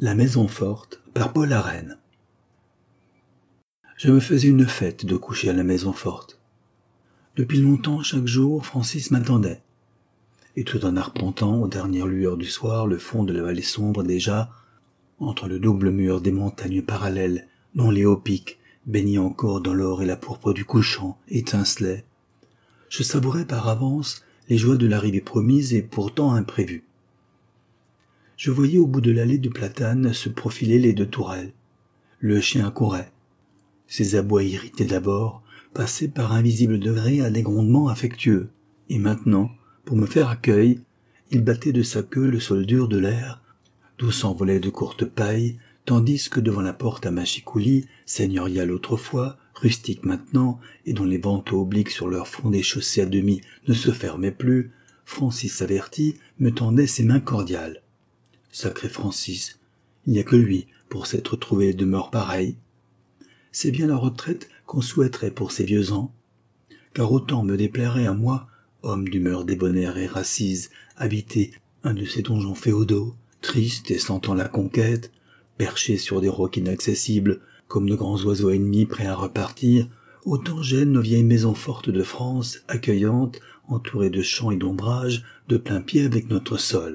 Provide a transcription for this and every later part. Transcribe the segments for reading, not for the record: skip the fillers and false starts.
La maison forte par Paul Arène. Je me faisais une fête de coucher à la maison forte. Depuis longtemps, chaque jour, Francis m'attendait. Et tout en arpentant aux dernières lueurs du soir le fond de la vallée sombre déjà, entre le double mur des montagnes parallèles dont les hauts pics, baignés encore dans l'or et la pourpre du couchant, étincelaient, je savourais par avance les joies de l'arrivée promise et pourtant imprévue. Je voyais au bout de l'allée de platanes se profiler les deux tourelles. Le chien courait. Ses abois irrités d'abord passaient par un visible degré à des grondements affectueux, et maintenant, pour me faire accueil, il battait de sa queue le sol dur de l'air, d'où s'envolaient de courtes pailles, tandis que devant la porte à machicoulis, seigneuriale autrefois, rustique maintenant, et dont les vantaux obliques sur leur front des chaussées à demi ne se fermaient plus, Francis averti me tendait ses mains cordiales. Sacré Francis, il n'y a que lui pour s'être trouvé demeure pareille. C'est bien la retraite qu'on souhaiterait pour ces vieux ans, car autant me déplairait à moi, homme d'humeur débonnaire et racise, habiter un de ces donjons féodaux, triste et sentant la conquête, perché sur des rocs inaccessibles, comme de grands oiseaux ennemis prêts à repartir, autant gênent nos vieilles maisons fortes de France, accueillantes, entourées de champs et d'ombrages, de plein pied avec notre sol.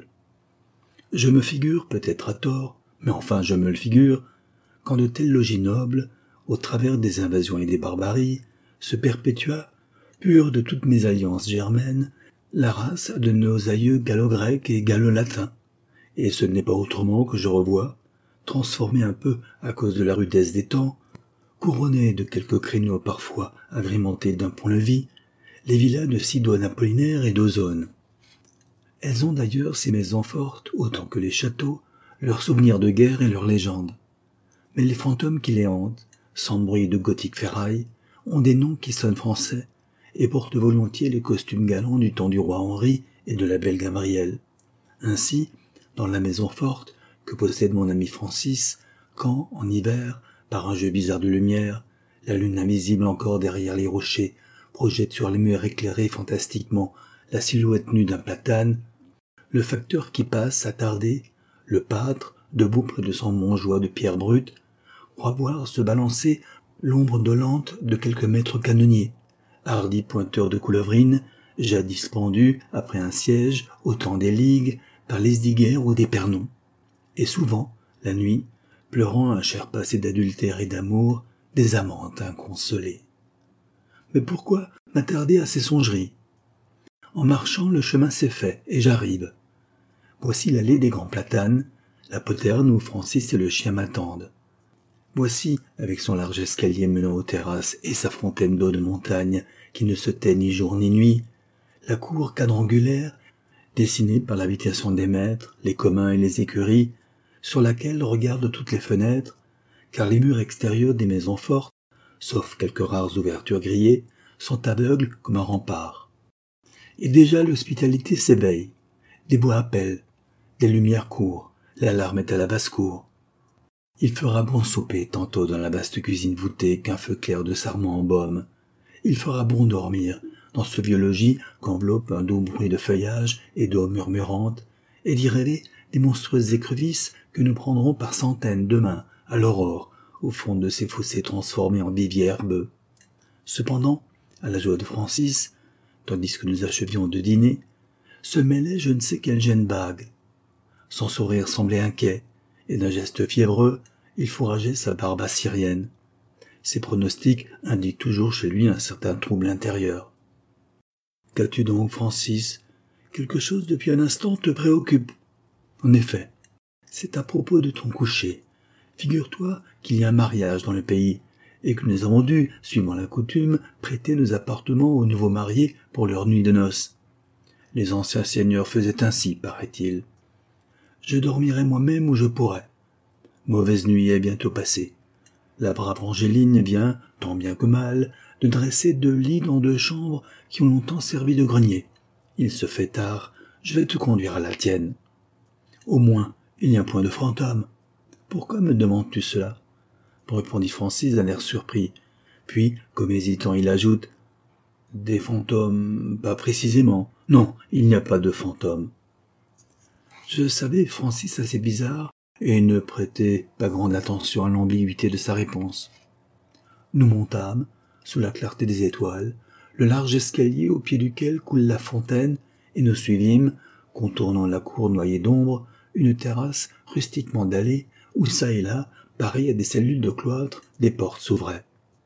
Je me figure, peut-être à tort, mais enfin je me le figure, quand de tels logis nobles, au travers des invasions et des barbaries, se perpétua, pure de toutes mes alliances germaines, la race de nos aïeux gallo-grecs et gallo-latins. Et ce n'est pas autrement que je revois, transformé un peu à cause de la rudesse des temps, couronné de quelques créneaux parfois agrémentés d'un pont-levis, les villas de Sidoine Apollinaire et d'Ozone. Elles ont d'ailleurs, ces maisons fortes, autant que les châteaux, leurs souvenirs de guerre et leurs légendes. Mais les fantômes qui les hantent, sans bruit de gothique ferraille, ont des noms qui sonnent français et portent volontiers les costumes galants du temps du roi Henri et de la belle Gabrielle. Ainsi, dans la maison forte que possède mon ami Francis, quand, en hiver, par un jeu bizarre de lumière, la lune invisible encore derrière les rochers projette sur les murs éclairés fantastiquement la silhouette nue d'un platane, le facteur qui passe, attardé, le pâtre, debout près de son montjoie de pierre brute, croit voir se balancer l'ombre dolente de quelques maîtres canonniers, hardis pointeurs de coulevrines, jadis pendus, après un siège, au temps des ligues, par les Diguères ou des Pernons. Et souvent, la nuit, pleurant un cher passé d'adultère et d'amour, des amantes inconsolées. Mais pourquoi m'attarder à ces songeries? En marchant, le chemin s'est fait, et j'arrive. Voici l'allée des grands platanes, la poterne où Francis et le chien m'attendent. Voici, avec son large escalier menant aux terrasses et sa fontaine d'eau de montagne qui ne se tait ni jour ni nuit, la cour quadrangulaire, dessinée par l'habitation des maîtres, les communs et les écuries, sur laquelle regardent toutes les fenêtres, car les murs extérieurs des maisons fortes, sauf quelques rares ouvertures grillées, sont aveugles comme un rempart. Et déjà l'hospitalité s'éveille, des voix appellent, des lumières courent, l'alarme est à la basse-cour. Il fera bon souper tantôt dans la vaste cuisine voûtée qu'un feu clair de sarment embaume. Il fera bon dormir dans ce vieux logis qu'enveloppe un doux bruit de feuillage et d'eau murmurante, et d'y rêver des monstrueuses écrevisses que nous prendrons par centaines demain à l'aurore au fond de ces fossés transformés en viviers herbeux. Cependant, à la joie de Francis, tandis que nous achevions de dîner, se mêlait je ne sais quelle gêne vague. Son sourire semblait inquiet, et d'un geste fiévreux, il fourrageait sa barbe assyrienne. Ses pronostics indiquent toujours chez lui un certain trouble intérieur. « Qu'as-tu donc, Francis? Quelque chose depuis un instant te préoccupe. » « En effet, c'est à propos de ton coucher. Figure-toi qu'il y a un mariage dans le pays, et que nous avons dû, suivant la coutume, prêter nos appartements aux nouveaux mariés pour leur nuit de noces. Les anciens seigneurs faisaient ainsi, paraît-il. Je dormirai moi-même où je pourrai. Mauvaise nuit est bientôt passée. La brave Angéline vient, tant bien que mal, de dresser 2 lits dans 2 chambres qui ont longtemps servi de grenier. Il se fait tard, je vais te conduire à la tienne. Au moins, il n'y a point de fantôme. Pourquoi me demandes-tu cela? Répondit Francis d'un air surpris. Puis, comme hésitant, il ajoute « Des fantômes, pas précisément. Non, il n'y a pas de fantômes. » Je savais Francis assez bizarre, et ne prêtait pas grande attention à l'ambiguïté de sa réponse. Nous montâmes, sous la clarté des étoiles, le large escalier au pied duquel coule la fontaine, et nous suivîmes, contournant la cour noyée d'ombre, une terrasse rustiquement dallée, où çà et là, pareil à des cellules de cloître, des portes s'ouvraient.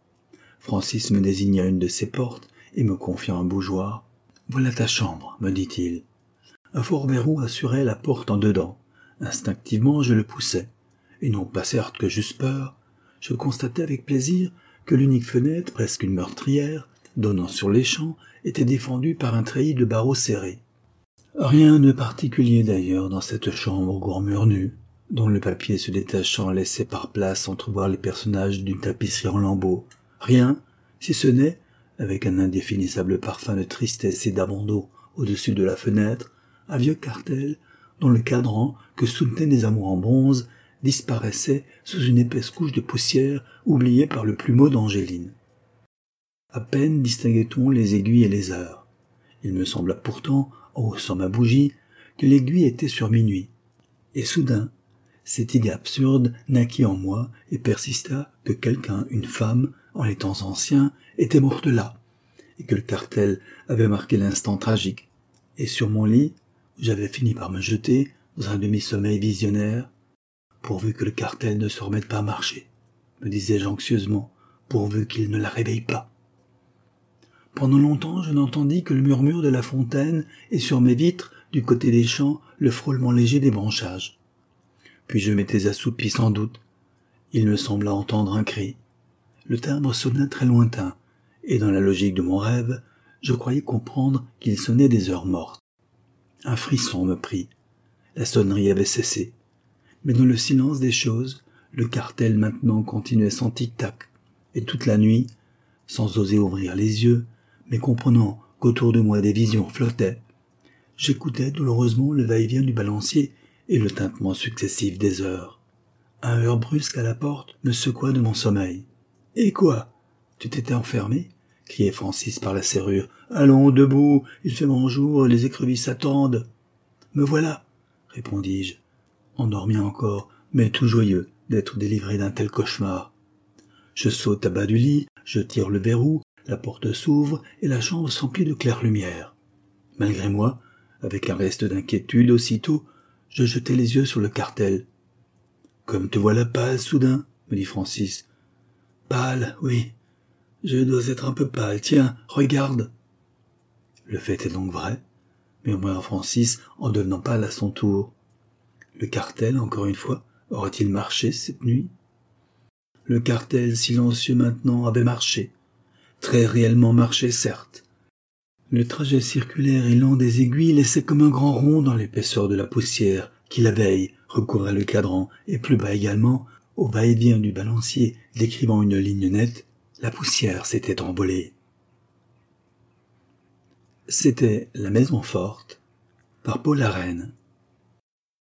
Francis me désigna une de ces portes et me confia un bougeoir. « Voilà ta chambre, me dit-il. » Un fort verrou assurait la porte en dedans. Instinctivement, je le poussai. Et non pas certes que j'eusse peur, je constatai avec plaisir que l'unique fenêtre, presque une meurtrière, donnant sur les champs, était défendue par un treillis de barreaux serrés. Rien de particulier d'ailleurs dans cette chambre aux grands murs nus, dont le papier se détachant laissait par place entrevoir les personnages d'une tapisserie en lambeaux. Rien, si ce n'est, avec un indéfinissable parfum de tristesse et d'abandon au-dessus de la fenêtre, un vieux cartel dont le cadran, que soutenaient des amours en bronze, disparaissait sous une épaisse couche de poussière oubliée par le plumeau d'Angéline. À peine distinguait-on les aiguilles et les heures. Il me sembla pourtant, en haussant ma bougie, que l'aiguille était sur minuit. Et soudain, cette idée absurde naquit en moi et persista que quelqu'un, une femme, en les temps anciens, était morte là, et que le cartel avait marqué l'instant tragique. Et sur mon lit, j'avais fini par me jeter dans un demi-sommeil visionnaire, pourvu que le cartel ne se remette pas à marcher, me disais-je anxieusement, pourvu qu'il ne la réveille pas. Pendant longtemps, je n'entendis que le murmure de la fontaine et sur mes vitres, du côté des champs, le frôlement léger des branchages. Puis je m'étais assoupi sans doute. Il me sembla entendre un cri. Le timbre sonna très lointain, et dans la logique de mon rêve, je croyais comprendre qu'il sonnait des heures mortes. Un frisson me prit. La sonnerie avait cessé. Mais dans le silence des choses, le cartel maintenant continuait son tic-tac, et toute la nuit, sans oser ouvrir les yeux, mais comprenant qu'autour de moi des visions flottaient, j'écoutais douloureusement le va-et-vient du balancier et le tintement successif des heures. Un heurt brusque à la porte me secoua de mon sommeil. « Et quoi? Tu t'étais enfermé ?» criait Francis par la serrure. « Allons, debout, il fait grand jour, les écrevisses attendent. »« Me voilà, » répondis-je, endormi encore, mais tout joyeux d'être délivré d'un tel cauchemar. Je saute à bas du lit, je tire le verrou, la porte s'ouvre et la chambre s'emplit de claire lumière. Malgré moi, avec un reste d'inquiétude aussitôt, je jetai les yeux sur le cartel. « Comme te voilà pâle soudain, » me dit Francis. « Pâle, oui. Je dois être un peu pâle. Tiens, regarde. » Le fait est donc vrai, murmura Francis en devenant pâle à son tour. Le cartel, encore une fois, aurait-il marché cette nuit? Le cartel, silencieux maintenant, avait marché. Très réellement marché, certes. Le trajet circulaire et lent des aiguilles laissait comme un grand rond dans l'épaisseur de la poussière qui, la veille, recouvrait le cadran, et plus bas également, au va-et-vient du balancier décrivant une ligne nette, la poussière s'était envolée. C'était La Maison Forte, par Paul Arène.